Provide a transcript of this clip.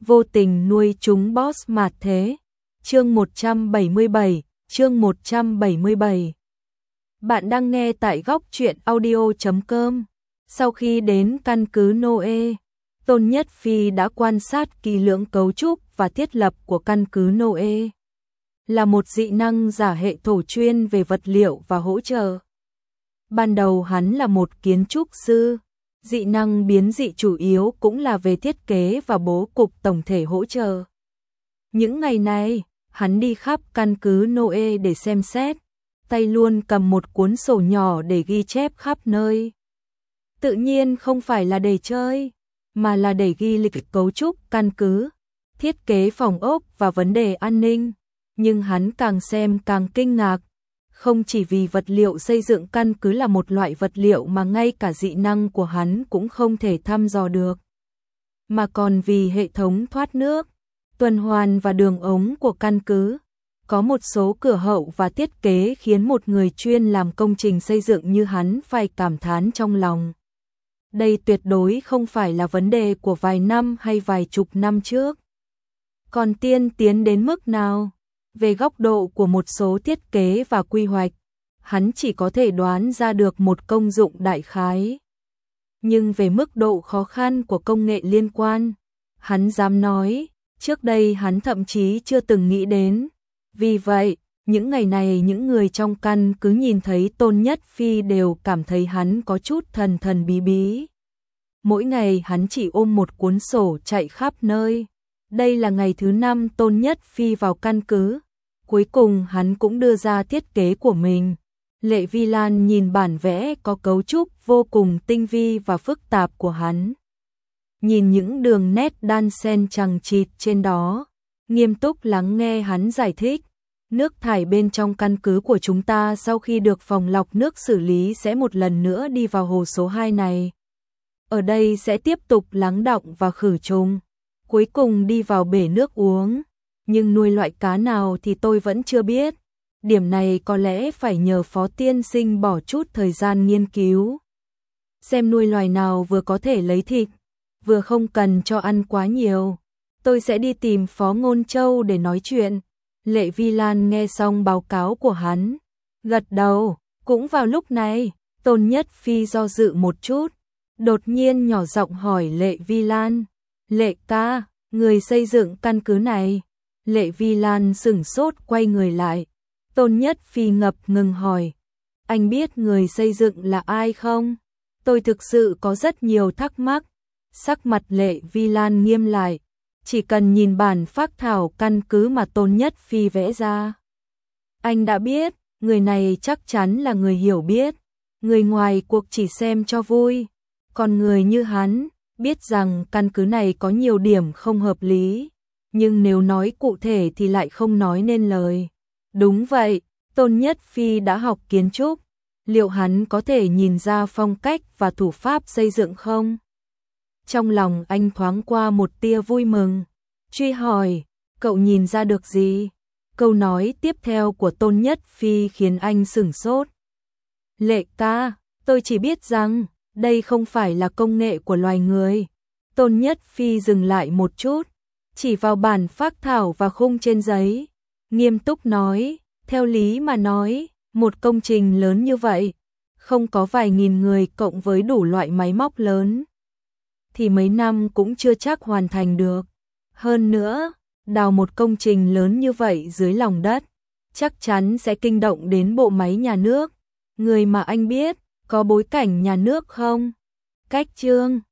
vô tình nuôi chúng boss mạt thế. Chương 177. Bạn đang nghe tại góc truyện audio.com. Sau khi đến căn cứ Noe, Tôn Nhất Phi đã quan sát kỹ lưỡng cấu trúc và thiết lập của căn cứ Noe. Là một dị năng giả hệ thổ chuyên về vật liệu và hỗ trợ. Ban đầu hắn là một kiến trúc sư, dị năng biến dị chủ yếu cũng là về thiết kế và bố cục tổng thể hỗ trợ. Những ngày này, hắn đi khắp căn cứ Noe để xem xét, tay luôn cầm một cuốn sổ nhỏ để ghi chép khắp nơi. Tự nhiên không phải là để chơi, mà là để ghi lịch cấu trúc căn cứ, thiết kế phòng ốc và vấn đề an ninh. Nhưng hắn càng xem càng kinh ngạc, không chỉ vì vật liệu xây dựng căn cứ là một loại vật liệu mà ngay cả dị năng của hắn cũng không thể thăm dò được, mà còn vì hệ thống thoát nước, tuần hoàn và đường ống của căn cứ. Có một số cửa hậu và thiết kế khiến một người chuyên làm công trình xây dựng như hắn phải cảm thán trong lòng. Đây tuyệt đối không phải là vấn đề của vài năm hay vài chục năm trước. Còn tiên tiến đến mức nào? Về góc độ của một số thiết kế và quy hoạch, hắn chỉ có thể đoán ra được một công dụng đại khái. Nhưng về mức độ khó khăn của công nghệ liên quan, hắn dám nói, trước đây hắn thậm chí chưa từng nghĩ đến. Vì vậy, những ngày này những người trong căn cứ nhìn thấy Tôn Nhất Phi đều cảm thấy hắn có chút thần thần bí bí. Mỗi ngày hắn chỉ ôm một cuốn sổ chạy khắp nơi. Đây là ngày thứ 5 Tôn Nhất Phi vào căn cứ. Cuối cùng hắn cũng đưa ra thiết kế của mình. Lệ Vi Lan nhìn bản vẽ có cấu trúc vô cùng tinh vi và phức tạp của hắn. Nhìn những đường nét đan xen chằng chịt trên đó, nghiêm túc lắng nghe hắn giải thích. Nước thải bên trong căn cứ của chúng ta sau khi được phòng lọc nước xử lý sẽ một lần nữa đi vào hồ số 2 này. Ở đây sẽ tiếp tục lắng đọng và khử trùng, cuối cùng đi vào bể nước uống. Nhưng nuôi loại cá nào thì tôi vẫn chưa biết. Điểm này có lẽ phải nhờ Phó tiên sinh bỏ chút thời gian nghiên cứu. Xem nuôi loài nào vừa có thể lấy thịt, vừa không cần cho ăn quá nhiều. Tôi sẽ đi tìm Phó Ngôn Châu để nói chuyện. Lệ Vi Lan nghe xong báo cáo của hắn, gật đầu. Cũng vào lúc này, Tôn Nhất Phi do dự một chút, đột nhiên nhỏ giọng hỏi Lệ Vi Lan, Lệ ca, người xây dựng căn cứ này. Lệ Vi Lan sửng sốt quay người lại. Tôn Nhất Phi ngập ngừng hỏi, anh biết người xây dựng là ai không? Tôi thực sự có rất nhiều thắc mắc. Sắc mặt Lệ Vi Lan nghiêm lại. Chỉ cần nhìn bản phác thảo căn cứ mà Tôn Nhất Phi vẽ ra, anh đã biết, người này chắc chắn là người hiểu biết. Người ngoài cuộc chỉ xem cho vui, còn người như hắn, biết rằng căn cứ này có nhiều điểm không hợp lý, nhưng nếu nói cụ thể thì lại không nói nên lời. Đúng vậy, Tôn Nhất Phi đã học kiến trúc, liệu hắn có thể nhìn ra phong cách và thủ pháp xây dựng không? Trong lòng anh thoáng qua một tia vui mừng, truy hỏi, cậu nhìn ra được gì? Câu nói tiếp theo của Tôn Nhất Phi khiến anh sửng sốt. Lệ ca, tôi chỉ biết rằng, đây không phải là công nghệ của loài người. Tôn Nhất Phi dừng lại một chút, chỉ vào bản phác thảo và khung trên giấy, nghiêm túc nói, theo lý mà nói, một công trình lớn như vậy, không có vài nghìn người cộng với đủ loại máy móc lớn, thì mấy năm cũng chưa chắc hoàn thành được. Hơn nữa, đào một công trình lớn như vậy dưới lòng đất, chắc chắn sẽ kinh động đến bộ máy nhà nước. Người mà anh biết, có bối cảnh nhà nước không? Cách chương